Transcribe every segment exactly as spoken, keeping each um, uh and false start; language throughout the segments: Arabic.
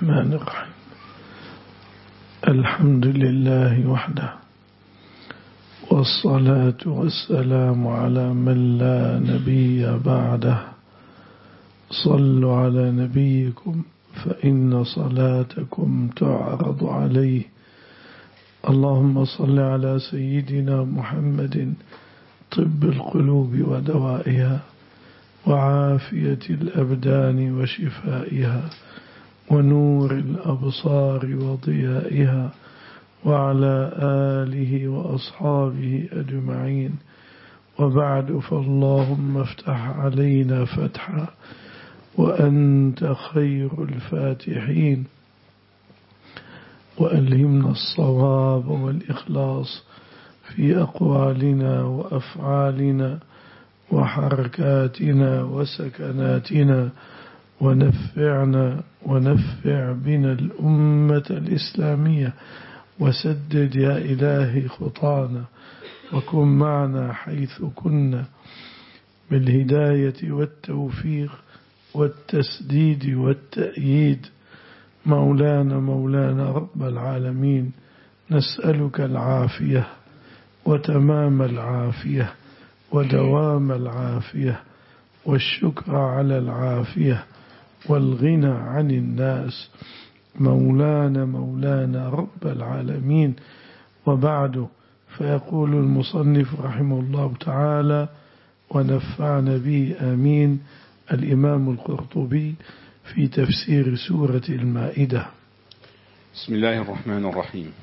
الرحمن الرحيم. الحمد لله وحده، والصلاة والسلام على من لا نبي بعده. صلوا على نبيكم فإن صلاتكم تعرض عليه. اللهم صل على سيدنا محمد طب القلوب ودوائها، وعافية الأبدان وشفائها، ونور الأبصار وضيائها، وعلى آله وأصحابه أجمعين. وبعد، فاللهم افتح علينا فتحا وأنت خير الفاتحين، وألهمنا الصواب والإخلاص في أقوالنا وأفعالنا وحركاتنا وسكناتنا، ونفعنا ونفع بنا الأمة الإسلامية، وسدد يا إلهي خطانا، وكن معنا حيث كنا بالهداية والتوفيق والتسديد والتأييد. مولانا مولانا رب العالمين، نسألك العافية وتمام العافية ودوام العافية، والشكر على العافية، والغنى عن الناس. مولانا مولانا رب العالمين. وبعد، فيقول المصنف رحمه الله تعالى ونفعنا به آمين، الإمام القرطبي في تفسير سورة المائدة. بسم الله الرحمن الرحيم.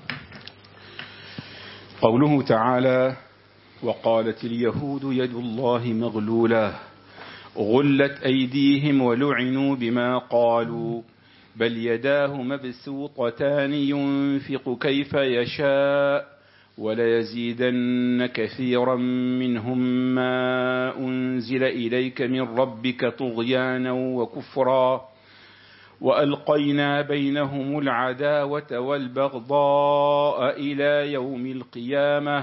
قوله تعالى: وقالت اليهود يد الله مغلولة غلت أيديهم ولعنوا بما قالوا بل يداه مبسوطتان ينفق كيف يشاء وليزيدن كثيرا منهم ما أنزل إليك من ربك طغيانا وكفرا وألقينا بينهم العداوة والبغضاء إلى يوم القيامة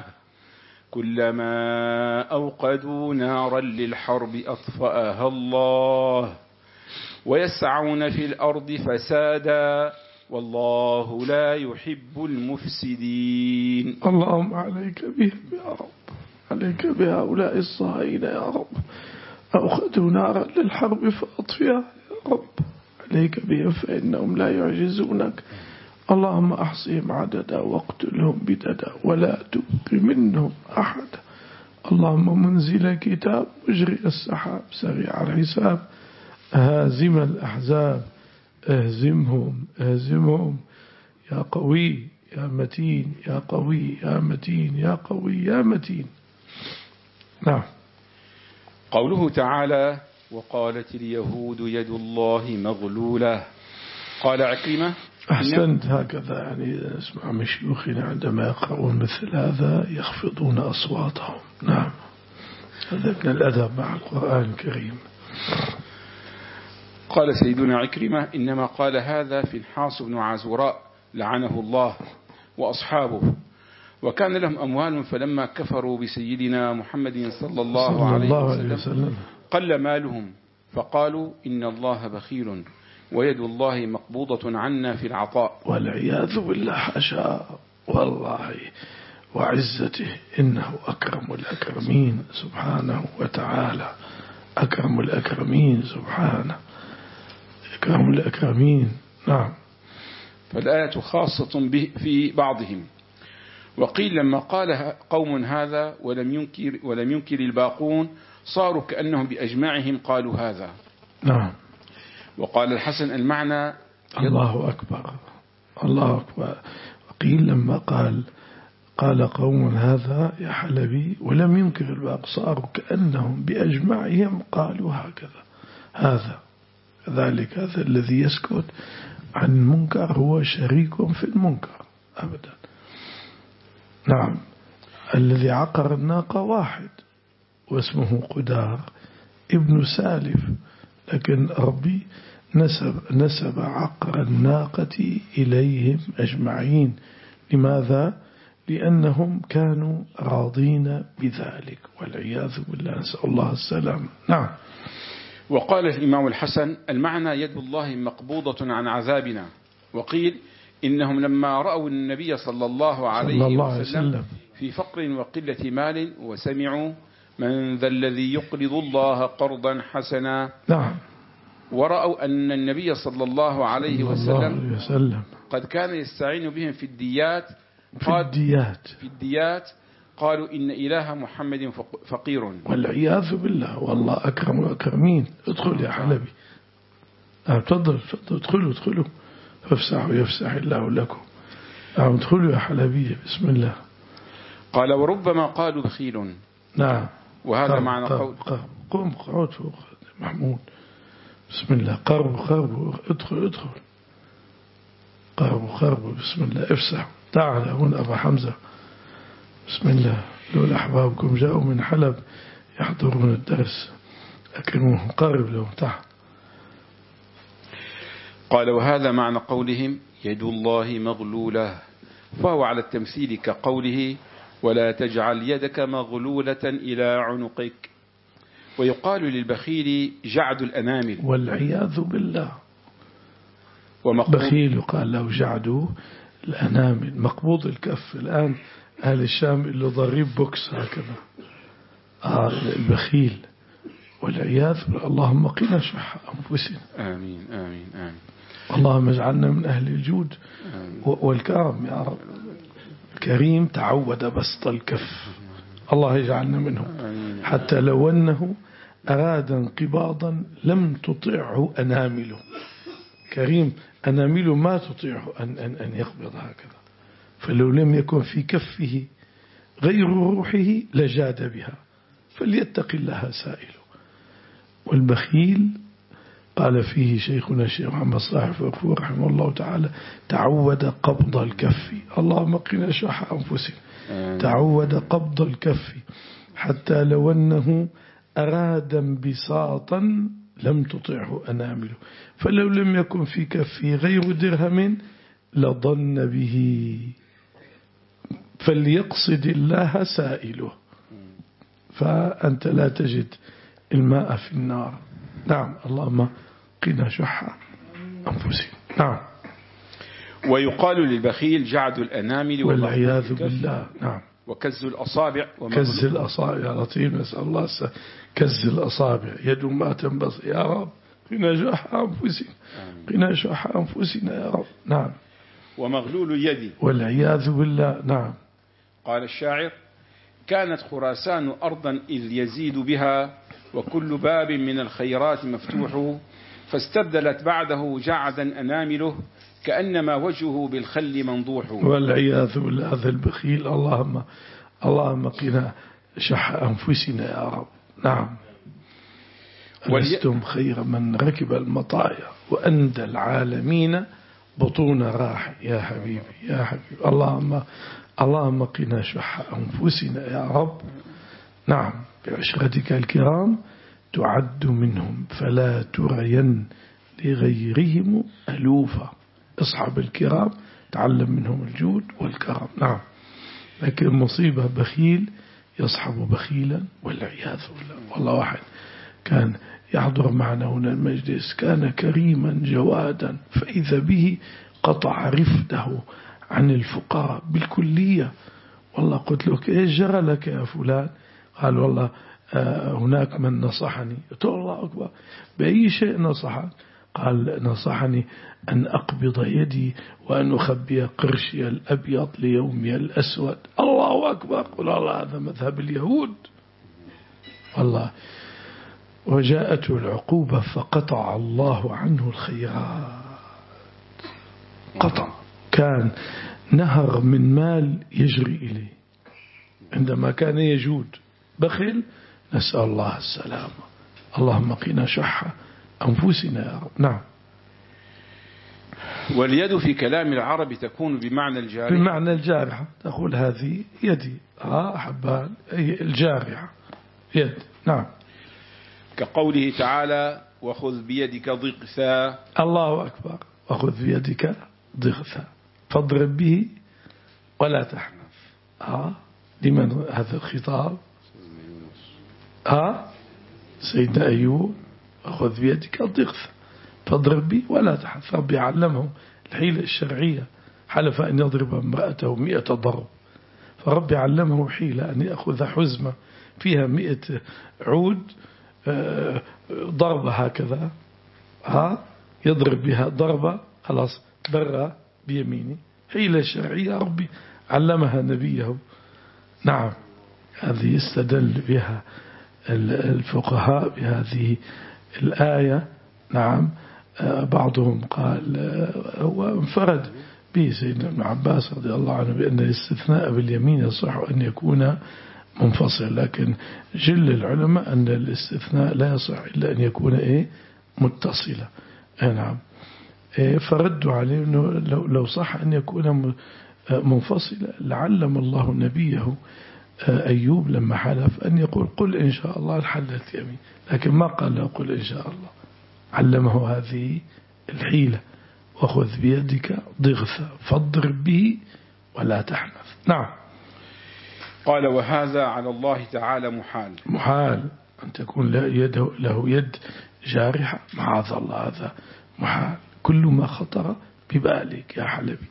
كلما أوقدوا نارا للحرب أطفأها الله ويسعون في الأرض فسادا والله لا يحب المفسدين. اللهم عليك بهم يا رب، عليك بهؤلاء الصهاينة يا رب، أوقدوا نارا للحرب فأطفئها يا رب، عليك بهم فإنهم لا يعجزونك. اللهم أحصهم عددا واقتلهم بددا ولا تبق منهم أحد. اللهم منزل الكتاب مجري السحاب سريع الحساب هازم الأحزاب اهزمهم اهزمهم يا قوي يا متين يا قوي يا متين يا قوي يا متين. نعم. قوله تعالى: وقالت اليهود يد الله مغلولة. قال عكرمة: أحسنت. هكذا يعني نسمع من شيوخنا عندما يقرؤون مثل هذا يخفضون أصواتهم. نعم، هذا من الأدب مع القرآن الكريم. قال سيدنا عكرمة: إنما قال هذا فنحاس بن عزوراء لعنه الله وأصحابه، وكان لهم أموال، فلما كفروا بسيدنا محمد صلى الله, صلى الله عليه وسلم قل مالهم، فقالوا إن الله بخيل ويد الله مقبوضة عنا في العطاء. والعياذ بالله، حاشا والله وعزته، إنه أكرم الأكرمين سبحانه وتعالى، أكرم الأكرمين سبحانه، أكرم الأكرمين. نعم. فالآية خاصة به في بعضهم. وقيل لما قال قوم هذا ولم ينكر, ولم ينكر الباقون صاروا كأنهم بأجمعهم قالوا هذا. نعم. وقال الحسن: المعنى الله أكبر الله أكبر. وقيل لما قال قال قوم هذا يا حلبي ولم ينكر الباقون صاروا كأنهم بأجمعهم قالوا هكذا. هذا ذلك هذا الذي يسكت عن المنكر هو شريك في المنكر أبدا. نعم. الذي عقر الناقة واحد واسمه قدار ابن سالف، لكن ربي نسب, نسب عقر الناقة إليهم أجمعين. لماذا؟ لأنهم كانوا راضين بذلك، والعياذ بالله، نسأل الله السلام. نعم. وقال الإمام الحسن: المعنى يد الله مقبوضة عن عذابنا، وقيل إنهم لما رأوا النبي صلى الله عليه, صلى الله عليه وسلم, وسلم في فقر وقلة مال وسمعوا من ذا الذي يقرض الله قرضا حسنا. نعم. ورأوا أن النبي صلى الله عليه وسلم, وسلم قد كان يستعين بهم في الديات في الديات في الديات قالوا إن إله محمد فقير. والعياذ بالله. والله أكرم وأكرمين. ادخل يا حلبي. تفضل تفضل ادخلوا ادخلوا فافسحوا يفسح الله لكم. ادخلوا يا حلبية. بسم الله. قال وربما قالوا بخيل. نعم. وهذا قرب معنى قول قم قعود فوق محمود. بسم الله. قرب قرب ادخل ادخل قرب قرب. بسم الله. افسحوا. تعال هنا أبا حمزة. بسم الله. لولا أحبابكم جاءوا من حلب يحضرون الدرس أكرموهم. قارب لهم تحت. قال وهذا معنى قولهم يد الله مغلولة، فهو على التمثيل كقوله ولا تجعل يدك مغلولة إلى عنقك. ويقال للبخيل جعد الأنامل والعياذ بالله. ومقبوض بخيل قال له جعد الأنامل مقبوض الكف. الآن أهل الشام اللي ضريب بوكس هكذا. آه البخيل والعياذ. اللهم قنا شح أنفسنا. آمين آمين آمين. اللهم اجعلنا من أهل الجود آمين. والكرم يا رب. الكريم تعود بسط الكف. الله يجعلنا منهم. آمين. حتى لو أنه أراد انقباضا لم تطيعه أنامله. كريم أنامله ما تطيعه أن, أن, أن يقبض هكذا. فلو لم يكن في كفه غير روحه لجاد بها. فليتق الله سائله. والبخيل قال فيه شيخنا الشيخ محمد صالح الفقفور رحمه الله تعالى تعود قبض الكف. اللهم قنا شح أنفسنا. تعود قبض الكف حتى لو أنه أراد انبساطا لم تطعه أنامله. فلو لم يكن في كفه غير درهم لظن به. فليقصد الله سائله. فأنت لا تجد الماء في النار. نعم. اللهم قنا شح أنفسنا. نعم. ويقال للبخيل جعد الأنامل والعياذ بالله. نعم. وكز الأصابع. كز الأصابع يا لطيف. نسأل الله كز الأصابع. يد ما تنبسط يا رب. قنا شح أنفسنا. قنا شح أنفسنا يا رب. نعم. ومغلول اليد. والعياذ بالله. نعم. قال الشاعر كانت خراسان أرضا إذ يزيد بها وكل باب من الخيرات مفتوح فاستبدلت بعده جعدا أنامله كأنما وجهه بالخل منضوح. والعياذ بالله. هذا البخيل. اللهم اللهم قنا شح أنفسنا يا رب. نعم. لستم خير من ركب المطايا وأندى العالمين بطون راح. يا حبيبي يا حبيبي. اللهم اللهم قنا شح أنفسنا يا رب. نعم. بعشرتك الكرام تعد منهم فلا ترين لغيرهم ألوفا. أصحاب الكرام تعلم منهم الجود والكرم. نعم. لكن مصيبة بخيل يصحب بخيلا والعياذ بالله. والله واحد كان يحضر معنا هنا المجلس كان كريما جوادا فإذا به قطع رفده عن الفقراء بالكلية. والله قلت له ايش جرى لك يا فلان؟ قال والله هناك من نصحني. قلت الله أكبر. بأي شيء نصحك؟ قال نصحني أن أقبض يدي وأن أخبي قرشي الأبيض ليومي الأسود. الله أكبر. قل الله هذا مذهب اليهود. والله. وجاءته العقوبة فقطع الله عنه الخيرات. قطع. كان نهر من مال يجري إليه عندما كان يجود. بخل. نسأل الله السلامة. اللهم قنا شح أنفسنا يا رب. نعم. واليد في كلام العرب تكون بمعنى الجارحة. بمعنى الجارحة. تقول هذه يدي. ها حبان الجارحة يد. نعم. كقوله تعالى وخذ بيدك ضغثا. الله أكبر. وخذ بيدك ضغثا فاضرب به ولا تحنث. ها لمن هذا الخطاب؟ ها سيدنا أيوب. وخذ بيدك الضغث فاضرب به ولا تحنث. ربي علمهم الحيلة الشرعية، حلف أن يضرب امرأته مئة ضرب، فربي علمه حيلة أن يأخذ حزمة فيها مئة عود ضربة هكذا، ها يضرب بها ضربة خلاص برا بيمينه. حيلة شرعية ربي علمها نبيه. نعم، هذه يستدل بها الفقهاء بهذه الآية. نعم، بعضهم قال هو انفرد به سيدنا ابن عباس رضي الله عنه بأن الاستثناء باليمين يصح أن يكون منفصل، لكن جل العلماء أن الاستثناء لا يصح إلا أن يكون إيه متصلا. نعم، فردوا عليه أنه لو صح أن يكون منفصلا لعلم الله نبيه أيوب لما حلف أن يقول قل إن شاء الله الحلت يمين، لكن ما قال له قل إن شاء الله، علمه هذه الحيلة، وخذ بيدك ضغثا فاضرب به ولا تحنث. نعم. قال وهذا على الله تعالى محال. محال أن تكون له يد جارحة، معاذ الله، هذا محال. كل ما خطر ببالك يا حلبي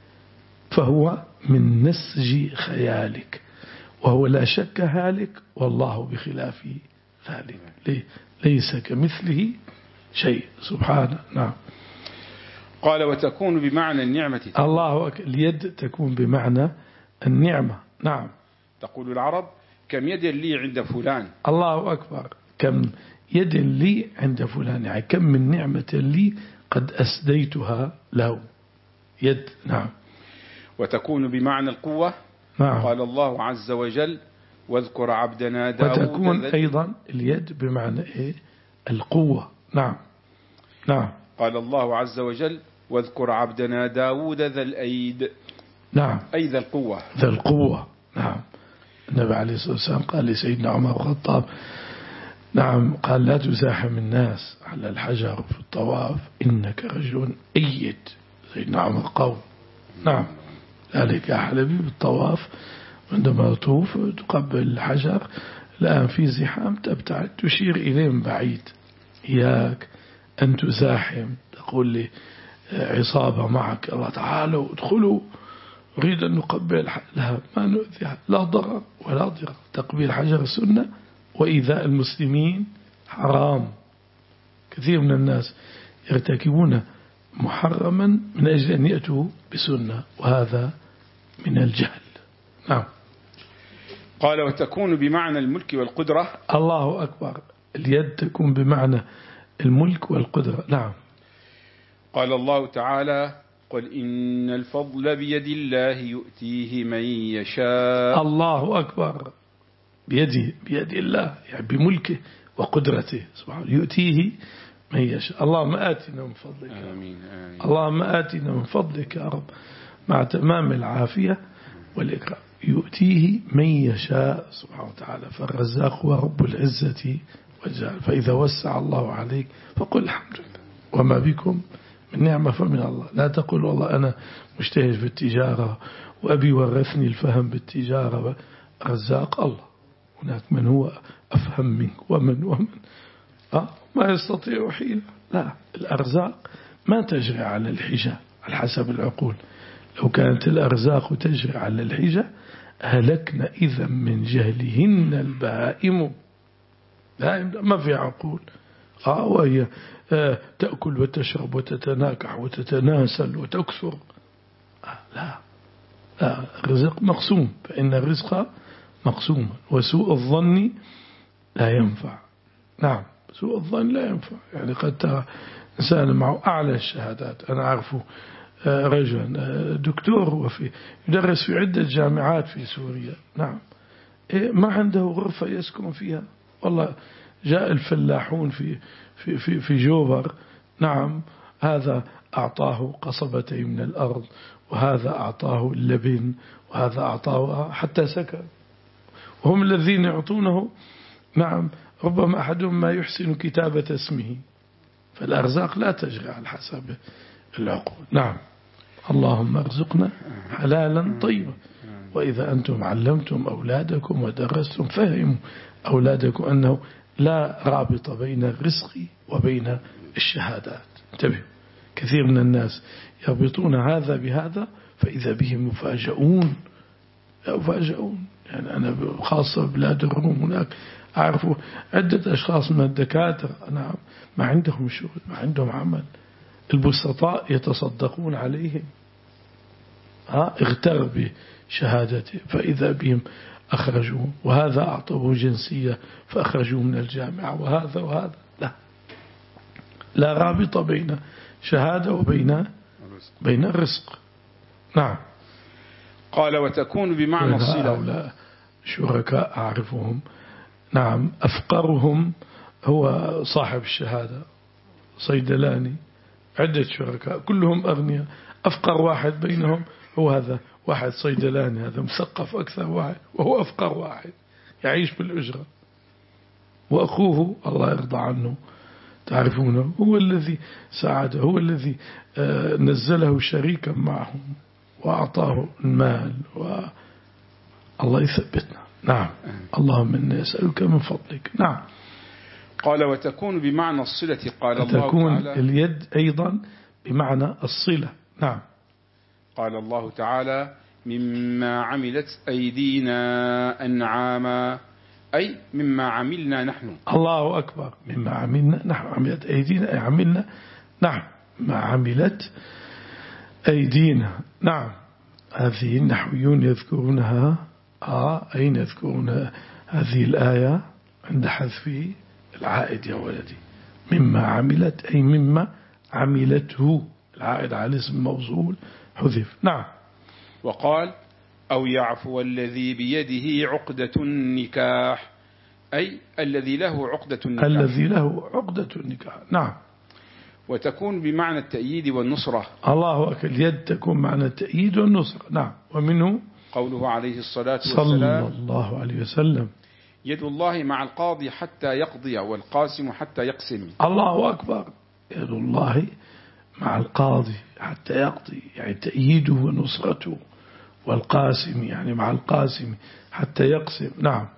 فهو من نسج خيالك، وهو لا شك هالك والله بخلاف ذلك، ليس كمثله شيء سبحانه. نعم. قال وتكون بمعنى النعمة. الله أكبر. اليد تكون بمعنى النعمة. نعم. تقول العرب كم يد لي عند فلان. الله أكبر. كم يد لي عند فلان، يعني كم من نعمة لي قد أسديتها له. يد. نعم. وتكون بمعنى القوة. نعم. قال الله عز وجل واذكر عبدنا داود. وتكون أيضا اليد بمعنى إيه؟ القوة. نعم. نعم. قال الله عز وجل واذكر عبدنا داود ذا الأيد. نعم. أي ذا القوة. ذا القوة. نعم. النبي عليه الصلاة والسلام قال لسيدنا عمر الخطاب، نعم، قال لا تزاحم الناس على الحجر في الطواف إنك رجل أيد. سيدنا عمر قول. نعم. ذلك يا حلبي بالطواف عندما تطوف تقبل الحجر، الآن في زحام تبتعد تشير إليه من بعيد، إياك أن تزاحم، تقول لي عصابة معك الله تعالوا ادخلوا أريد أن نقبل، لا، ما نؤذيها، لا ضرر ولا ضرر. تقبيل حجر السنة وإيذاء المسلمين حرام. كثير من الناس يرتكبون محرما من أجل أن يأتوا بسنة، وهذا من الجهل. نعم. قال وتكون بمعنى الملك والقدرة. الله أكبر. اليد تكون بمعنى الملك والقدرة. نعم. قال الله تعالى قل إن الفضل بيد الله يؤتيه من يشاء. الله أكبر. بيده، بيد الله، يعني بملكه وقدرته سبحانه، يؤتيه من يشاء. اللهم آتنا من فضلك. آمين. آمين. اللهم آتنا من فضلك يا رب، مع تمام العافية والإكرام. يؤتيه من يشاء سبحانه وتعالى، فالرزاق هو رب العزة والجلال. فإذا وسع الله عليك فقل الحمد لله، وما بكم من نعمة فمن الله. لا تقول والله أنا مجتهد في التجارة وأبي ورثني الفهم بالتجارة. رزاق الله، هناك من هو أفهم منك ومن ومن أه ما يستطيع حيلة. لا، الأرزاق ما تجري على الحجة على حسب العقول. لو كانت الأرزاق تجري على الحجة هلكنا إذا من جهلهن البهائم. ما في عقول. آه وهي آه تأكل وتشرب وتتناكح وتتناسل وتكثر. آه لا. لا، الرزق مقسوم، فإن الرزق مقسوم، وسوء الظن لا ينفع. نعم، سوء الظن لا ينفع. يعني قد ترى إنسان معه أعلى الشهادات. أنا أعرفه رجلا دكتور وفي يدرس في عدة جامعات في سوريا. نعم. ما عنده غرفة يسكن فيها. والله جاء الفلاحون في في في في جوبر. نعم، هذا أعطاه قصبتين من الأرض، وهذا أعطاه اللبن، وهذا أعطاه حتى سكن، وهم الذين يعطونه. نعم، ربما أحدهم ما يحسن كتابة اسمه. فالأرزاق لا تجري على حسب العقول. نعم. اللهم ارزقنا حلالا طيبا. وإذا أنتم علمتم أولادكم ودرستم فهموا أولادكم أنه لا رابط بين الرزق وبين الشهادات. انتبهوا، كثير من الناس يربطون هذا بهذا فإذا بهم مفاجئون مفاجئون. يعني أنا خاصة بلاد الروم هناك أعرف عدة أشخاص من الدكاترة أنا ما عندهم شغل ما عندهم عمل، البسطاء يتصدقون عليهم، ها اغتر بشهادته فإذا بهم أخرجوه، وهذا أعطوه جنسية فأخرجوه من الجامعة، وهذا وهذا لا لا رابط بين شهادة وبين بين الرزق. نعم. قال وتكون بمعنى الصلة. هؤلاء شركاء أعرفهم، نعم، أفقرهم هو صاحب الشهادة صيدلاني، عدة شركاء كلهم أغنياء، أفقر واحد بينهم هو هذا واحد صيدلاني، هذا مثقف أكثر واحد وهو أفقر واحد يعيش بالأجرة، وأخوه الله يرضى عنه تعرفونه هو الذي ساعده، هو الذي نزله شريكا معهم وأعطاه المال، والله يثبتنا. نعم. اللهم إني أسألك من فضلك. نعم. قال وتكون بمعنى الصلة. قال الله تعالى تكون اليد أيضا بمعنى الصلة. نعم. قال الله تعالى مما عملت أيدينا أنعاما، أي مما عملنا نحن. الله أكبر. مما عملنا نحن، عملت أيدينا أي عملنا. نعم. ما عملت أيدينا. نعم. هذه النحويون يذكرونها آه أين يذكرون هذه الآية؟ عند حذف العائد يا ولدي. مما عملت أي مما عملته، العائد على اسم موصول حذف. نعم. وقال أو يعفو الذي بيده عقدة النكاح، أي الذي له عقدة النكاح. الذي له عقدة النكاح. نعم. وتكون بمعنى التأييد والنصرة. الله أكبر. اليد تكون معنى التأييد والنصرة. نعم. ومنه قوله عليه الصلاة والسلام صلى الله عليه وسلم يد الله مع القاضي حتى يقضي والقاسم حتى يقسم. الله أكبر. يد الله مع القاضي حتى يقضي، يعني تأييده ونصرته، والقاسم يعني مع القاسم حتى يقسم. نعم.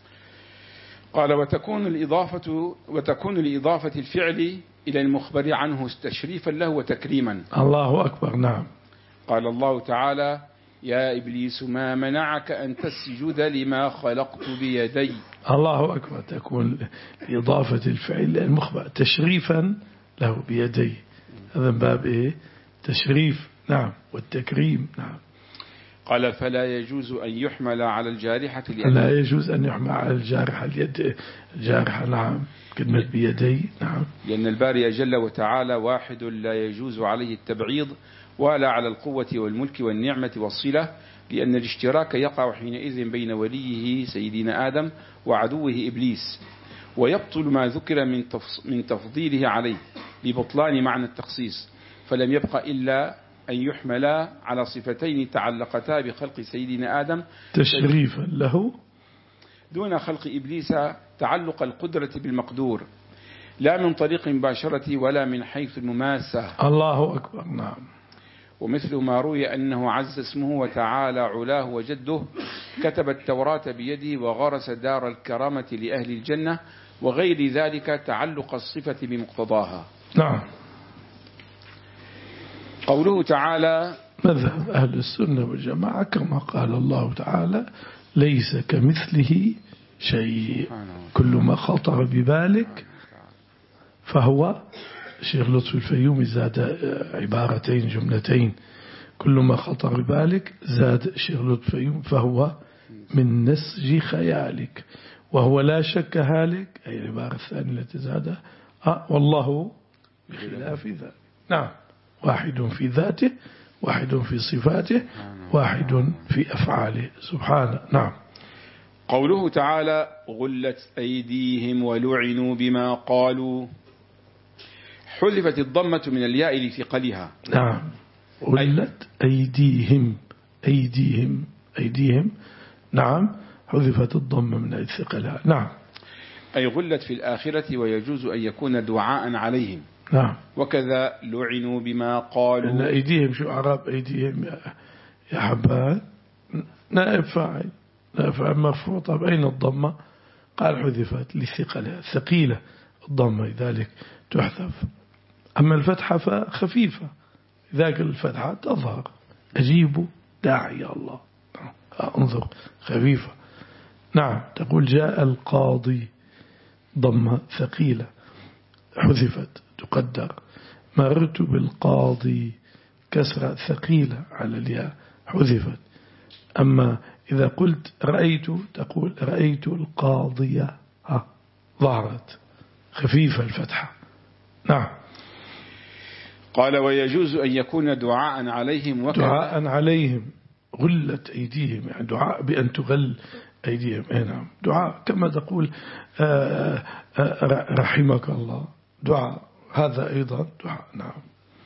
قال وتكون الإضافة وتكون لإضافة الفعل إلى المخبر عنه تشريفا له وتكريما. الله أكبر. نعم. قال الله تعالى يا إبليس ما منعك أن تسجد لما خلقت بيدي. الله أكبر. تكون إضافة الفعل إلى المخبر تشريفا له بيدي، هذا باب إيه؟ تشريف. نعم. والتكريم. نعم. قال فلا يجوز أن يحمل على الجارحة اليد. لا يجوز أن يحمل على الجارحة اليد. الجارحة. نعم. كلمة بيدي. نعم. لأن الباري جل وتعالى واحد لا يجوز عليه التبعيض ولا على القوة والملك والنعمة والصلة، لأن الاشتراك يقع حينئذ بين وليه سيدنا آدم وعدوه إبليس، ويبطل ما ذكر من تفضيله عليه لبطلان معنى التخصيص، فلم يبق إلا أن يحملا على صفتين تعلقتا بخلق سيدنا آدم تشريفا له دون خلق إبليس تعلق القدرة بالمقدور، لا من طريق مباشرة ولا من حيث المماسة. الله أكبر. نعم. ومثل ما روي أنه عز اسمه وتعالى علاه وجده كتب التوراة بيده وغرس دار الكرامة لأهل الجنة، وغير ذلك تعلق الصفة بمقتضاها. نعم. قوله تعالى مذهب أهل السنة والجماعة كما قال الله تعالى ليس كمثله شيء، كل ما خطر ببالك فهو. الشيخ لطفي الفيومي زاد عبارتين جملتين، كل ما خطر ببالك زاد الشيخ لطفي الفيومي فهو من نسج خيالك، وهو لا شك هالك، أي العبارة الثانية التي زادها أه والله بخلاف ذلك. نعم. واحد في ذاته، واحد في صفاته، واحد في أفعاله سبحانه. نعم. قوله تعالى غلت أيديهم ولعنوا بما قالوا، حذفت الضمة من الياء لثقلها. نعم. غلت أيديهم أيديهم أيديهم. نعم. حذفت الضمة من ثقلها. نعم. أي غلت في الآخرة، ويجوز أن يكون دعاء عليهم. نعم. وكذا لعنوا بما قالوا. أن أيديهم شو أعراب أيديهم يا حبان؟ نائب فاعل، نائب فاعل مرفوع. طب أين الضمة؟ قال حذفت لثقلها، ثقيلة الضمة لذلك تحذف. أما الفتحة فخفيفة، ذاك الفتحة تظهر. أجيبوا داعي الله، انظر خفيفة. نعم. تقول جاء القاضي، ضمة ثقيلة حذفت تقدر. مررت بالقاضي، كسرة ثقيلة على الياء حذفت. أما إذا قلت رأيت تقول رأيت القاضية، ها ظهرت خفيفة الفتحة. نعم. قال ويجوز أن يكون دعاء عليهم وكذا دعاء عليهم غلت أيديهم، يعني دعاء بأن تغل أيديهم. نعم. دعاء كما تقول آآ آآ رحمك الله، دعاء هذا أيضا دعاء. نعم.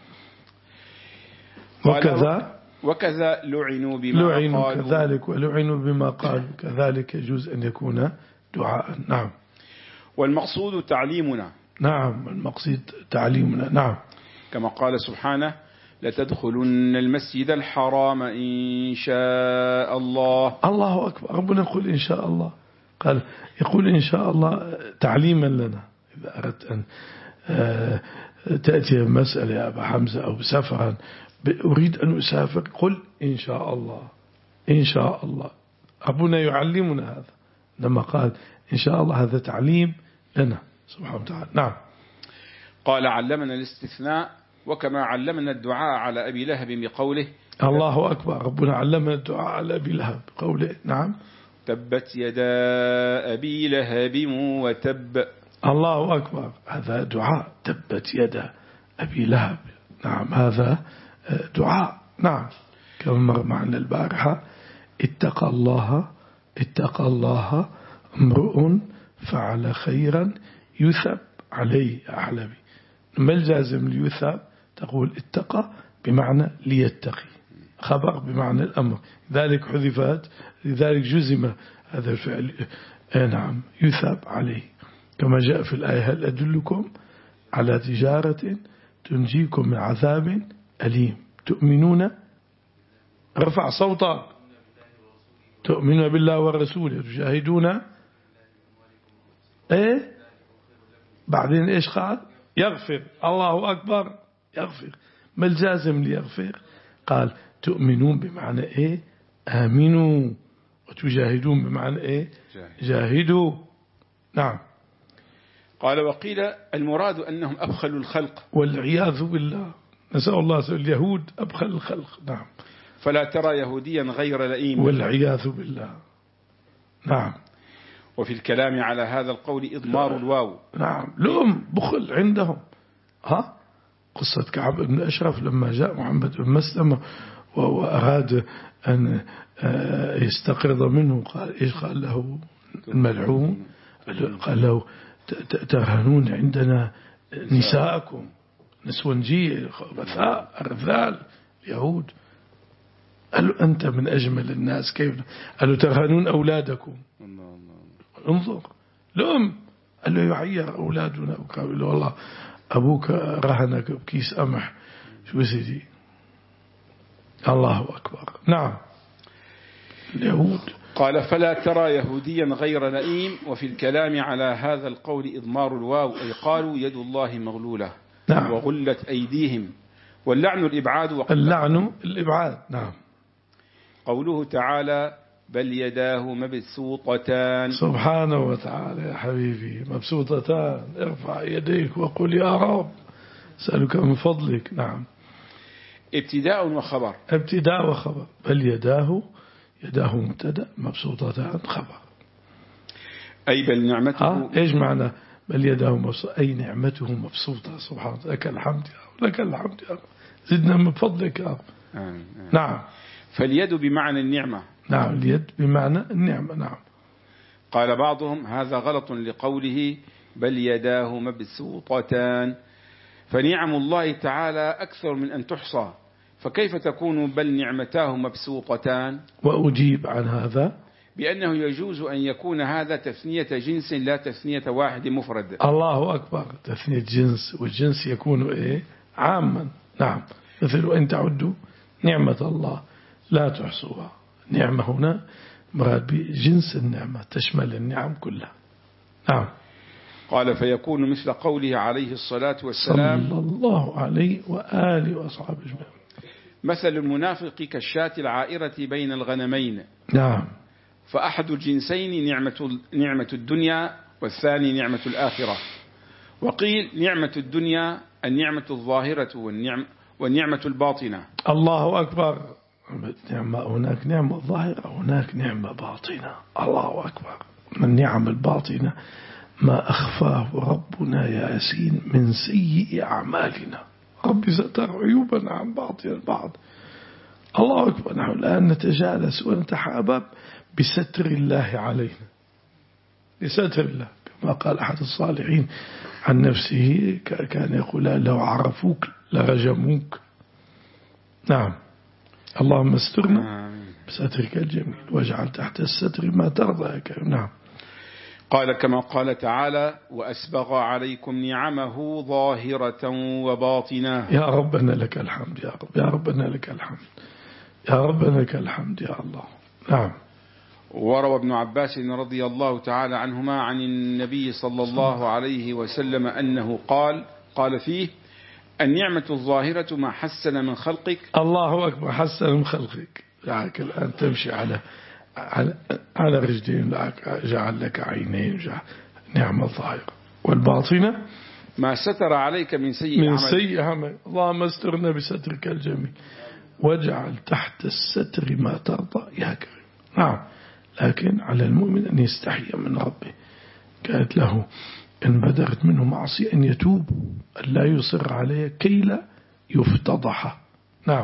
وكذا وكذا لعنوا بما لعنوا قالوا كذلك ولعنوا بما قالوا، كذلك يجوز أن يكون دعاء. نعم. والمقصود تعليمنا. نعم. المقصود تعليمنا. نعم. كما قال سبحانه لتدخلن المسجد الحرام إن شاء الله. الله أكبر. ربنا يقول إن شاء الله، قال يقول إن شاء الله تعليما لنا. إذا أردت أن تأتي مسألة يا أبا حمزة أو سفرا، أريد أن أسافر، قل إن شاء الله إن شاء الله. ربنا يعلمنا هذا لما قال إن شاء الله، هذا تعليم لنا سبحانه وتعالى. نعم. قال علمنا الاستثناء، وكما علمنا الدعاء على أبي لهب بقوله الله أكبر. ربنا علمنا الدعاء على أبي لهب بقوله نعم تبت يدا أبي لهب وتب. الله أكبر. هذا دعاء تبت يدا أبي لهب. نعم. هذا دعاء. نعم. كما مر معنا البارحة اتقى الله اتقى الله امرؤ فعل خيرا يثب عليه أحلبي. ما الجازم ليثب؟ تقول اتقى بمعنى ليتقي، خبر بمعنى الأمر، ذلك حذفت، لذلك جزم هذا الفعل. نعم. يثب عليه، كما جاء في الآية هل أدلكم على تجارة تنجيكم من عذاب أليم تؤمنون، رفع صوتك، تؤمنون بالله والرسول تجاهدون ايه بعدين ايش قال؟ يغفر. الله أكبر. يغفر. ما الجازم ليغفر؟ قال تؤمنون بمعنى ايه؟ آمنوا، وتجاهدون بمعنى ايه؟ جاهدوا. نعم. قال وقيل المراد أنهم أبخلوا الخلق، والعياذ بالله، نسأل الله سبحانه. اليهود أبخل الخلق. نعم. فلا ترى يهوديا غير لئيم، والعياذ بالله. نعم. وفي الكلام على هذا القول إضمار الواو. نعم. لهم بخل عندهم. ها قصة كعب بن أشرف لما جاء محمد بن مسلمة وأراد أن يستقرض منه، قال إيش؟ قال له الملعون، قال له ترهنون عندنا نساءكم، نسونجي بثاء الرذال اليهود. قال له أنت من أجمل الناس، كيف؟ قال له ترهنون أولادكم. انظر لهم. قال له يعير أولادنا، وقال له والله أبوك رهنك بكيس قمح، شو سيدي. الله أكبر. نعم. اليهود. قال فلا ترى يهوديا غير لئيم. وفي الكلام على هذا القول إضمار الواو، أي قالوا يد الله مغلولة. نعم. وغلت أيديهم. واللعن الإبعاد. اللعن الإبعاد. نعم. قوله تعالى بل يداه مبسوطتان. سبحانه وتعالى يا حبيبي، مبسوطتان. ارفع يديك وقل يا رب سألك من فضلك. نعم. ابتداء وخبر. ابتداء وخبر. بل يداه، يداه مبتدا، مبسوطتان خبر. أي بل نعمته. إيش معنى بل يداه مبسوطة؟ أي نعمته مبسوطة. سبحانه. لك الحمد يا رب، لك الحمد يا رب، زدنا من فضلك يا رب. آمين. نعم. فاليد بمعنى النعمة. نعم. اليد بمعنى النعمة. نعم. قال بعضهم هذا غلط لقوله بل يداه مبسوطتان، فنعم الله تعالى أكثر من أن تحصى، فكيف تكون بل نعمتاه مبسوطتان؟ وأجيب عن هذا بأنه يجوز أن يكون هذا تثنية جنس لا تثنية واحد مفرد. الله أكبر. تثنية جنس، والجنس يكون إيه؟ عاما. نعم. مثل أن تعدوا نعمة الله لا تحصوها. نعمة هنا مراد بجنس النعمة، تشمل النعم كلها. نعم. قال فيكون مثل قوله عليه الصلاة والسلام صلى الله عليه وآله وأصحابه أجمعين: مثل المنافق كالشاة العائرة بين الغنمين. نعم. فأحد الجنسين نعمة, نعمة الدنيا، والثاني نعمة الآخرة. وقيل نعمة الدنيا النعمة الظاهرة والنعمة, والنعمة الباطنة. الله أكبر. نعمة هناك نعمة ظاهرة، هناك نعمة باطنة. الله أكبر. من النعم الباطنة ما أخفاه ربنا ياسين من سيء أعمالنا. ربي ستر عيوبنا عن بعضنا البعض. الله أكبر. نحن الآن نتجالس ونتحابب بستر الله علينا، بستر الله. كما قال أحد الصالحين عن نفسه كان يقول: لو عرفوك لرجموك. نعم. اللهم استرنا بسترك الجميل واجعل تحت الستر ما ترضى يا كريم. نعم. قال كما قال تعالى: وأسبغ عليكم نعمه ظاهرة وباطنة. يا ربنا لك الحمد يا رب، يا ربنا لك الحمد، يا ربنا لك الحمد يا الله. نعم. وروى ابن عباس رضي الله تعالى عنهما عن النبي صلى الله عليه وسلم أنه قال قال فيه: النعمة الظاهرة ما حسن من خلقك. الله أكبر. حسن من خلقك. لعلك الآن تمشي على على, على رجلين، جعل لك عينين، جعل نعمة ظاهرة. والباطنة ما ستر عليك من سيء من عمل. سيء عمل. اللهم استرنا بسترك الجميل واجعل تحت الستر ما ترضى يا كريم. نعم. لكن على المؤمن أن يستحي من ربه. كانت له إن بدرت منه معصية أن يتوب، أن لا يصر عليها كي لا يفتضح. نعم.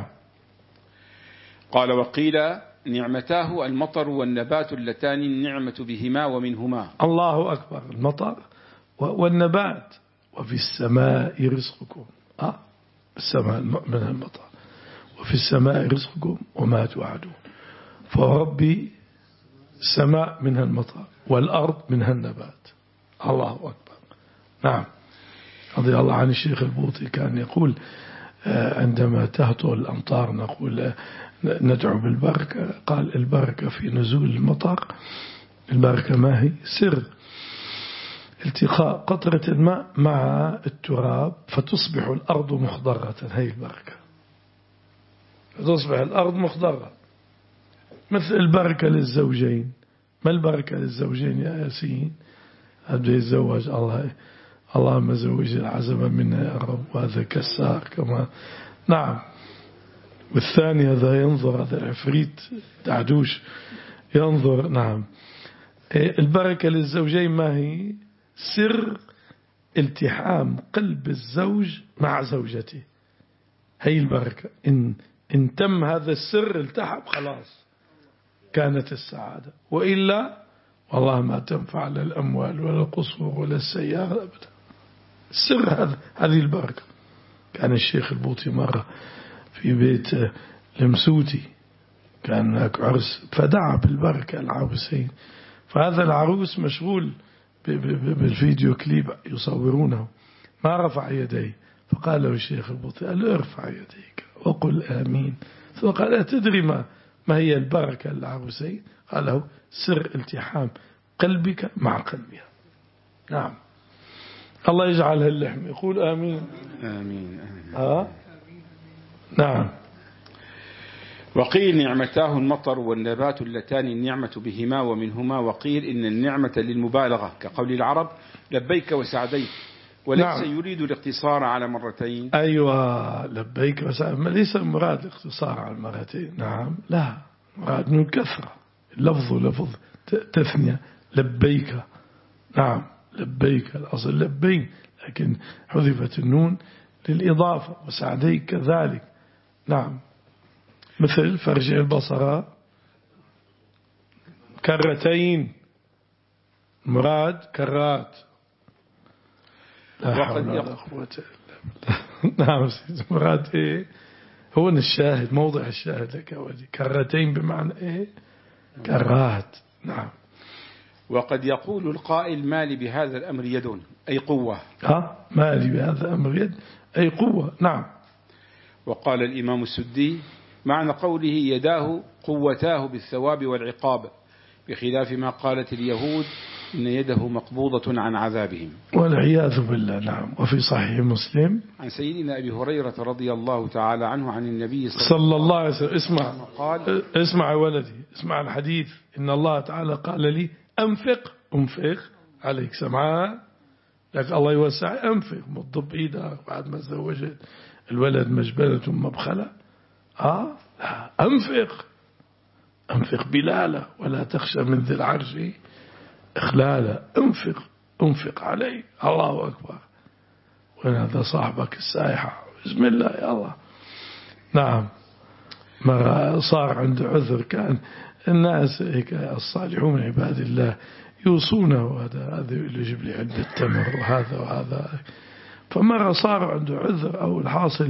قال وقيل نعمتاه المطر والنبات اللتان النعمة بهما ومنهما. الله أكبر. المطر والنبات. وفي السماء رزقكم. آه السماء من المطر، وفي السماء رزقكم وما توعدون. فربي السماء منها المطر والأرض منها النبات. الله أكبر. نعم. رضي الله عن الشيخ البوطي كان يقول عندما تهطل الأمطار نقول ندعو بالبركة. قال: البركة في نزول المطر. البركة ما هي؟ سر التقاء قطرة الماء مع التراب فتصبح الأرض مخضرة. هي البركة. فتصبح الأرض مخضرة. مثل البركة للزوجين. ما البركة للزوجين يا ياسين؟ هذا يتزوج الله، اللهم زوج العزم منا يا رب، وهذا كسار كما. نعم. والثاني هذا ينظر، هذا العفريت دعدوش ينظر. نعم. البركة للزوجين ما هي؟ سر التحام قلب الزوج مع زوجته. هي البركة. إن, إن تم هذا السر التحم خلاص كانت السعادة، وإلا والله ما تنفع لا الأموال ولا القصور ولا السيارة أبدا. السر هذا، هذه البركة. كان الشيخ البوطي مرة في بيت المسوتي، كان هناك عرس، فدعا بالبركة العروسين. فهذا العروس مشغول بالفيديو كليب يصورونه، ما رفع يديه. فقال له الشيخ البوطي: قال له: ارفع يديك وقل آمين. فقال: أتدري ما ما هي البركة العروسين؟ قال له: سر التحام قلبك مع قلبها. نعم. الله يجعلها اللحم. يقول آمين آمين, آمين. آه؟ نعم. وقيل نعمتاه المطر والنبات اللتان النعمة بهما ومنهما. وقيل إن النعمة للمبالغة كقول العرب: لبيك وسعديك، وليس نعم. يريد الاقتصار على مرتين. أيوة، لبيك وسعديك. ليس المراد الاقتصار على مرتين. نعم. لا، مراد من الكثرة. لفظ لفظ تثنية. لبيك. نعم. لبيك الأصل لبين، لكن حذفت النون للإضافة. وسعديك كذلك. نعم. مثل فرجع البصر كرتين. مراد كرات. لا حول ولا قوة إلا بالله. نعم. مراد إيه؟ هو الشاهد، موضع الشاهد لك ودي. كرتين بمعنى إيه؟ كرات. نعم. وقد يقول القائل: ما لي بهذا الأمر يد، أي قوة. ها؟ ما لي بهذا الأمر يد، أي قوة. نعم. وقال الإمام السدي: معنى قوله يداه قوتاه بالثواب والعقاب، بخلاف ما قالت اليهود إن يده مقبوضة عن عذابهم. والعياذ بالله. نعم. وفي صحيح مسلم عن سيدنا أبي هريرة رضي الله تعالى عنه عن النبي صلى الله عليه وسلم. اسمع قال اسمع يا ولدي، اسمع الحديث. إن الله تعالى قال لي أنفق أنفق عليك. سمعها لك الله يوسع، أنفق مضب إيدك بعد ما زوجت الولد مجبلة مبخلة. آه لا، أنفق أنفق بلالة ولا تخشى من ذي العرش إخلالة. أنفق أنفق عليه. الله أكبر. وين هذا صاحبك السائحة؟ بسم الله يا الله. نعم. مرة صار عنده عذر، كان الناس هيك الصالحون من عباد الله يوصونه، هذا هذا اللي يجيب لي علبة تمر وهذا وهذا. فمرة صار عنده عذر أو الحاصل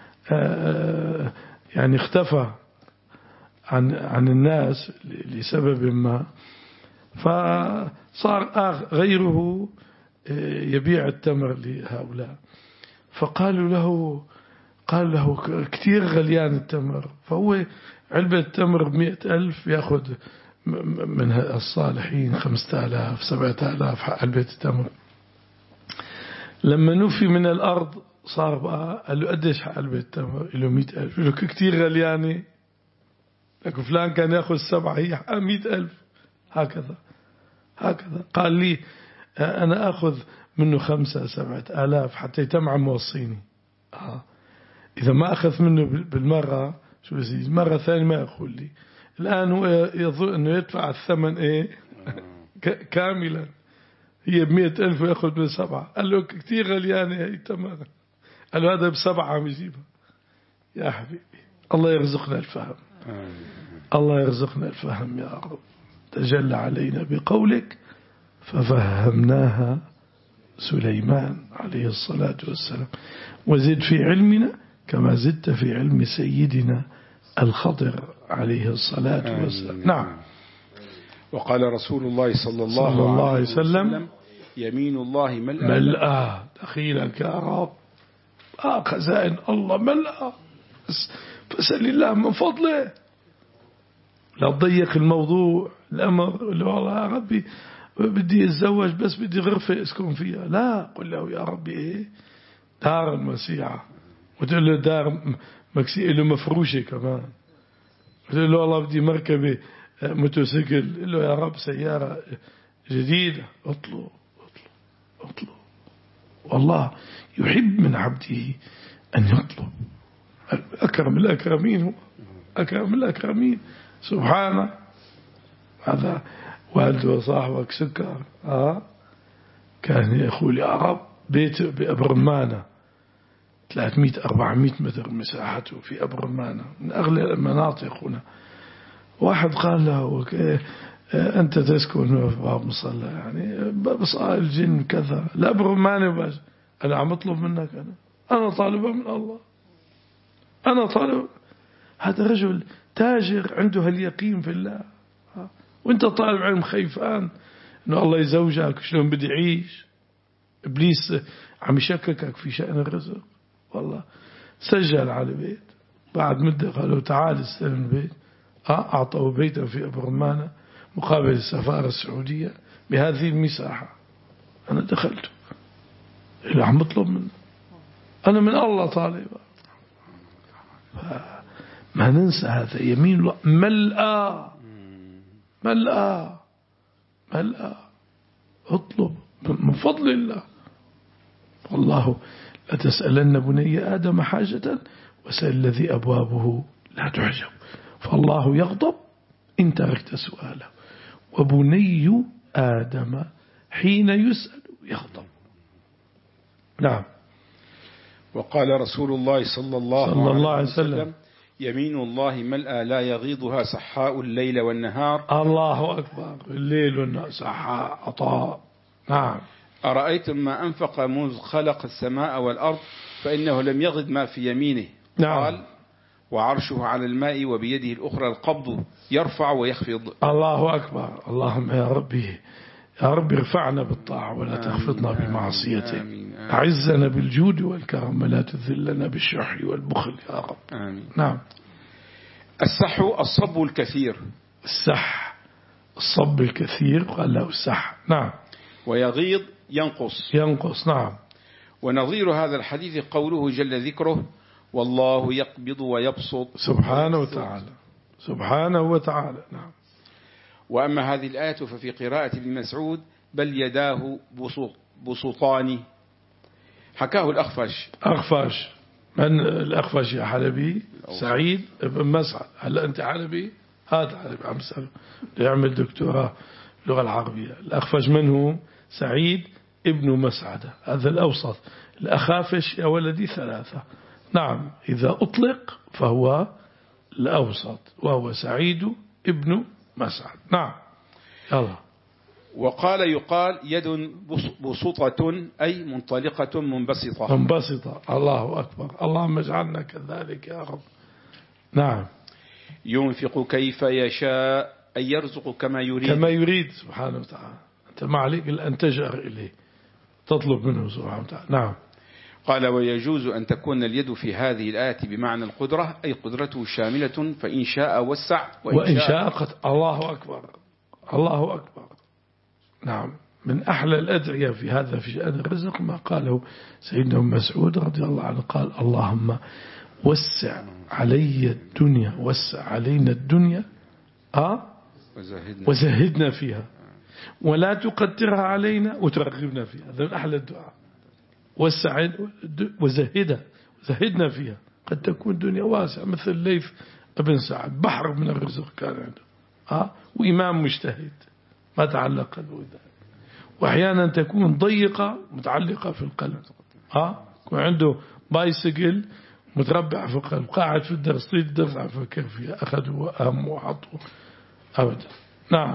يعني اختفى عن عن الناس لسبب ما، فصار غيره يبيع التمر لهؤلاء، فقالوا له قال له كثير غليان التمر، فهو علبة التمر بمئة ألف يأخذ من الصالحين خمسة آلاف سبعة آلاف علبة التمر. لما نفي من الأرض صار بقى قال له قديش علبة التمر؟ له مئة ألف. له كثير غليانة، لكن فلان كان يأخذ سبعة، هي مئة ألف. هكذا هكذا قال لي أنا أخذ منه خمسة سبعة آلاف حتى يتمعن موصيني. آه. إذا ما أخذ منه بالمرة شو بزيد مرة ثانية ما يقول لي. الآن هو يظن أنه يدفع الثمن إيه كاملا، هي بمئة ألف ويأخذ من سبعة. قال له كتير غليانة هي تمام. قال له هذا بسبعة عم يجيبها. يا حبيبي الله يرزقنا الفهم، الله يرزقنا الفهم يا رب. تجلى علينا بقولك ففهمناها سليمان عليه الصلاة والسلام. وزد في علمنا كما زدت في علم سيدنا الخضر عليه الصلاة والسلام. نعم. وقال رسول الله صلى الله, صلى الله عليه وسلم, وسلم يمين الله ملأ ملأ. دخيلك يا رب. آه خزائن الله ملأ، فسأل الله من فضله. لا تضيق الموضوع الأمر اللي والله يا ربي بدي أتزوج بس بدي غرفة أسكن فيها. لا، قل له يا ربي إيه دار وسيعة، وتقول له دار مكسية له مفروشة كمان، وتقول له والله بدي مركبة موتوسيكل، قل له يا رب سيارة جديدة. اطلب اطلب اطلب. والله يحب من عبده أن يطلب. أكرم الأكرمين هو أكرم الأكرمين سبحانه. هذا والد وصاحبك سكر آه كان يقول يا رب بيت بأبرمانة ثلاثمئة أربعمئة متر مساحته في أبرمانة من أغلى المناطق هنا. واحد قال له أنت تسكن في باب مصلى يعني بصائل الجن كذا لا أبرمانة بس. أنا عم أطلب منك، أنا أنا طالبة من الله، أنا طالب. هذا رجل تاجر عنده اليقين في الله، وانت طالب علم خيفان انه الله يزوجك شلون بدي يعيش. ابليس عم يشككك في شأن الرزق. والله سجل على بيت، بعد مدة قالوا تعال استلم البيت. اعطوا بيتا في أبرمانة مقابل السفارة السعودية بهذه المساحة. انا دخلت اللي عم بطلب منه، انا من الله طالب. ما ننسى هذا يمين الله ملأ ملأ ملأ. اطلب من فضل الله. والله لا تسألن بني آدم حاجة وسأل الذي أبوابه لا تحجب، فالله يغضب إن تركت سؤاله، وبني آدم حين يسأل يغضب. نعم. وقال رسول الله صلى الله, صلى الله عليه وسلم, وسلم يمين الله ملأى لا يغيضها سحاء الليل والنهار. الله أكبر. الليل والنهار سحاء عطاء. نعم. أرأيتم ما أنفق منذ خلق السماء والأرض فإنه لم يغض ما في يمينه. نعم. قال وعرشه على الماء وبيده الأخرى القبض يرفع ويخفض. الله أكبر. اللهم يا ربي يا رب ارفعنا بالطاعة ولا تخفضنا بمعصيته. أعزنا بالجود والكرم ولا تذلنا بالشح والبخل يا رب. آمين. نعم. السح الصب الكثير. السح الصب الكثير قال له السح. نعم. ويغيض ينقص ينقص. نعم. ونظير هذا الحديث قوله جل ذكره والله يقبض ويبسط سبحانه وتعالى سبحانه وتعالى. نعم. وأما هذه الآية ففي قراءة ابن مسعود بل يداه بسط بسطان. حكاه الأخفش. أخفش. من الأخفش يا حلبي؟ سعيد بن مسعد. هل أنت حلبي؟ هذا حلبي عم سأله يعمل دكتوراه اللغة العربية. الأخفش من هو؟ سعيد ابن مسعد، هذا الأوسط. الأخافش يا ولدي ثلاثة. نعم. إذا أطلق فهو الأوسط وهو سعيد ابن مسعد. نعم. يلا. وقال يقال يد بسطة أي منطلقة منبسطة. منبسطة. الله أكبر. اللهم اجعلنا كذلك يا رب. نعم. ينفق كيف يشاء أي يرزق كما يريد. كما يريد سبحانه وتعالى. أنت ما عليك إلا أن تجأر إليه تطلب منه سبحانه وتعالى. نعم. قال ويجوز أن تكون اليد في هذه الآية بمعنى القدرة أي قدرته شاملة فإن شاء وسع وإن, وإن شاء قد. الله أكبر. الله أكبر. نعم. من أحلى الأدعية في هذا في شأن الرزق ما قاله سيدنا مسعود رضي الله عنه قال اللهم وسع علي الدنيا وسع علينا الدنيا آه وزهدنا, وزهدنا فيها ولا تقدرها علينا وترغبنا فيها. هذا من أحلى الدعاء. وسع وزهدها زهدنا فيها. قد تكون الدنيا واسعة مثل ليث ابن سعد بحر من الرزق كان عنده آه وإمام مجتهد ما تعلق قلبه ذلك. وأحيانا تكون ضيقة متعلقة في القلب ها يكون عنده بايسكل متربع في القلب قاعد في الدرس طيب الدرس عم فكر فيها أخذه وأهم وحطه أبدا. نعم.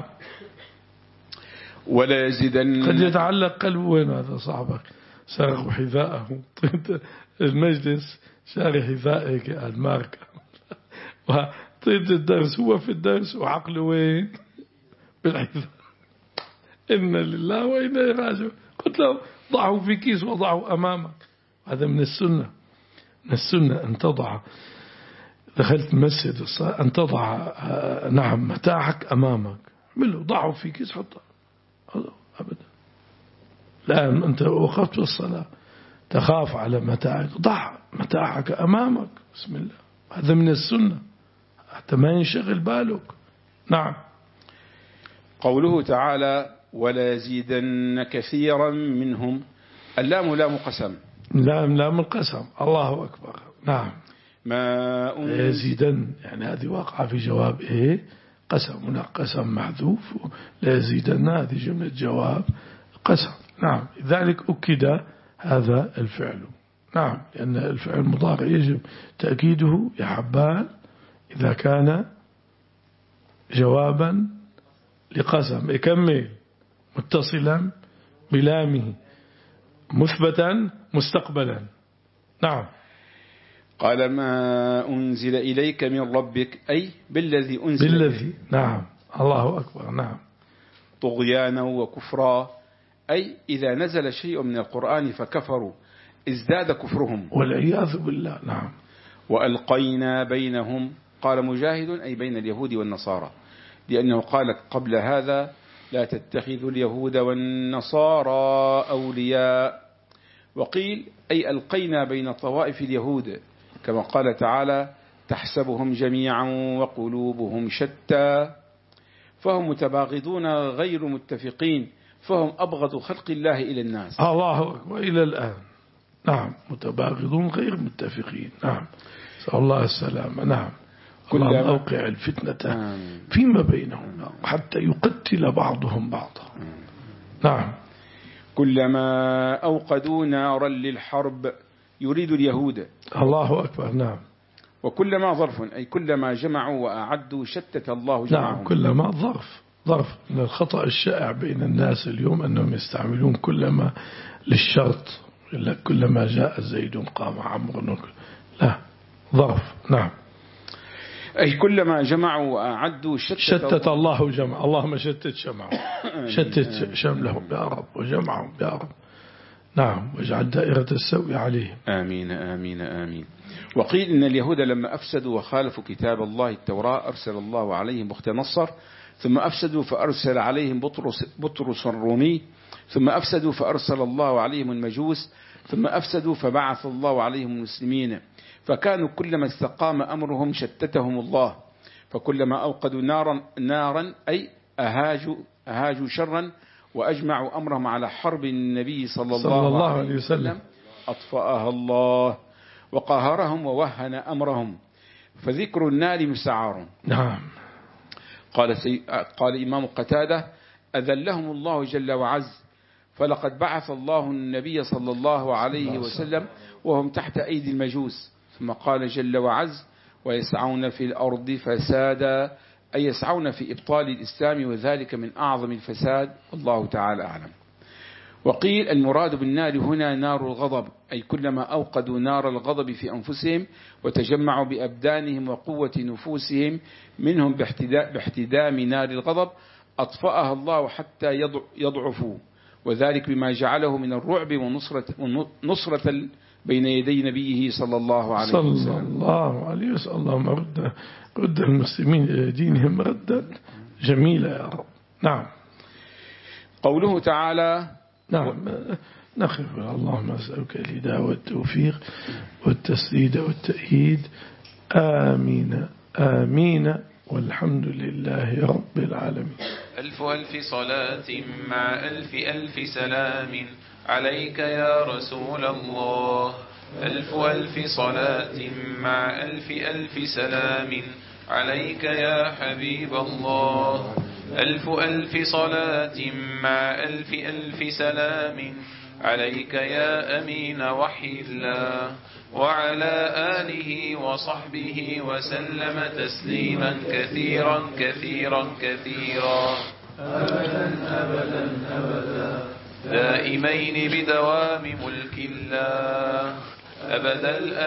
ولا يزيدن. قد يتعلق قلبه وين هذا صاحبك سرق حذاءه طيب المجلس شاري حذائك الماركة وطيب الدرس هو في الدرس وعقله وين بالحذاء. إن لله وإنا إليه راجعون. قلت له ضعه في كيس وضعه أمامك. هذا من السنة. من السنة أن تضع دخلت مسجد الصلاة أن تضع نعم متاعك أمامك. عمله ضعه في كيس حطه أبدا. لا أنت وقفت في الصلاة تخاف على متاعك ضع متاعك أمامك. بسم الله. هذا من السنة حتى ما ينشغل بالك. نعم. قوله تعالى ولا يزيدن كثيرا منهم. اللام لام قسم. لام لام القسم. الله أكبر. نعم. ما يزيدن يعني هذه واقعة في جواب إيه قسم. هنا قسم محذوف لا يزيدن هذه جملة جواب قسم. نعم. لذلك أكد هذا الفعل. نعم. لأن الفعل المضارع يجب تأكيده يا حبان إذا كان جوابا لقسم. يكمل متصلا بلامه مثبتا مستقبلا. نعم. قال ما أنزل إليك من ربك أي بالذي أنزل بالذي. نعم. الله أكبر. نعم. طغيانا وكفرا أي إذا نزل شيء من القرآن فكفروا ازداد كفرهم والعياذ بالله. نعم. وألقينا بينهم قال مجاهد أي بين اليهود والنصارى لأنه قالت قبل هذا لا تتخذوا اليهود والنصارى أولياء. وقيل أي ألقينا بين طوائف اليهود كما قال تعالى تحسبهم جميعا وقلوبهم شتى فهم متباغضون غير متفقين فهم أبغض خلق الله إلى الناس. الله أكبر. إلى الآن. نعم. متباغضون غير متفقين. نعم. نسأل الله السلامة. نعم. اللهم أوقع الفتنة فيما بينهم حتى يقتل بعضهم بعضا. نعم. كلما أوقدوا نارا للحرب يريد اليهود. الله أكبر. نعم. وكلما ظرف أي كلما جمعوا وأعدوا شتت الله جمعهم. نعم. كلما ظرف ظرف من الخطأ الشائع بين الناس اليوم أنهم يستعملون كلما للشرط كلما جاء زيد قام عمرو. لا ظرف. نعم. أي كلما جمعوا وأعدوا شتت, شتت الله جمع. اللهم شتت شمعهم شتت شملهم يا رب وجمعهم يا رب. نعم، واجعل دائرة السوء عليهم. آمين آمين آمين. وقيل إن اليهود لما أفسدوا وخالفوا كتاب الله التوراة أرسل الله عليهم بخت نصر، ثم أفسدوا فأرسل عليهم بطرس, بطرس الرومي، ثم أفسدوا فأرسل الله عليهم المجوس، ثم أفسدوا فبعث الله عليهم المسلمين، فكانوا كلما استقام أمرهم شتتهم الله، فكلما أوقدوا نارا, نارا أي أهاجوا, أهاجوا شرا وأجمعوا أمرهم على حرب النبي صلى الله, صلى الله عليه وسلم أطفأها الله وقهرهم ووهن أمرهم، فذكر النار مسعار. نعم. قال, سي... قال إمام قتادة أذلهم الله جل وعز، فلقد بعث الله النبي صلى الله عليه وسلم وهم تحت أيدي المجوس. ثم قال جل وعز ويسعون في الأرض فسادا، أي يسعون في إبطال الإسلام، وذلك من أعظم الفساد، والله تعالى أعلم. وقيل المراد بالنار هنا نار الغضب، أي كلما أوقدوا نار الغضب في أنفسهم وتجمعوا بأبدانهم وقوة نفوسهم منهم باحتدام نار الغضب أطفأها الله حتى يضعفوا، وذلك بما جعله من الرعب ونصرة, ونصرة بين يدي نبيه صلى الله عليه وسلم. صلى الله عليه وسلم. اللهم رد, رد المسلمين إلى دينهم ردا جميلا يا رب. نعم. قوله تعالى نعم نخف. اللهم أسألك الهداية والتوفيق والتسديد والتأييد. آمين آمين والحمد لله رب العالمين. ألف ألف صلاة مع ألف ألف سلام عليك يا رسول الله. ألف ألف صلاة مع ألف ألف سلام عليك يا حبيب الله. ألف ألف صلاة مع ألف ألف سلام عليك يا أمين وحي الله، وعلى آله وصحبه وسلم تسليما كثيرا كثيرا كثيرا أبدا أبدا أبدا دائمين بدوام ملك الله أبد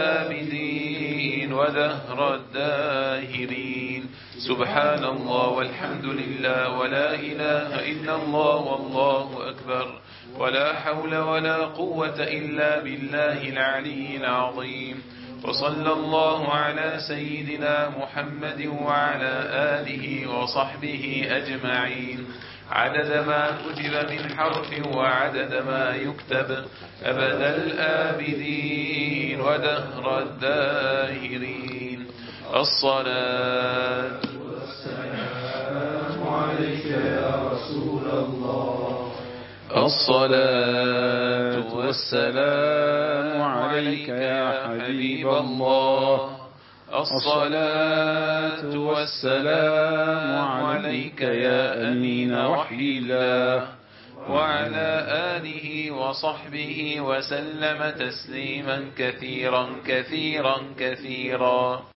الآبدين ودهر الداهرين. سبحان الله والحمد لله ولا إله إلا الله والله أكبر ولا حول ولا قوة إلا بالله العلي العظيم. وصلى الله على سيدنا محمد وعلى آله وصحبه أجمعين عدد ما كتب من حرف وعدد ما يكتب أبد الآبدين ودهر الداهرين. الصلاة والسلام عليك يا رسول الله. الصلاة والسلام عليك يا حبيب الله. الصلاة والسلام عليك يا أمين وحي الله، وعلى آله وصحبه وسلم تسليما كثيرا كثيرا كثيرا.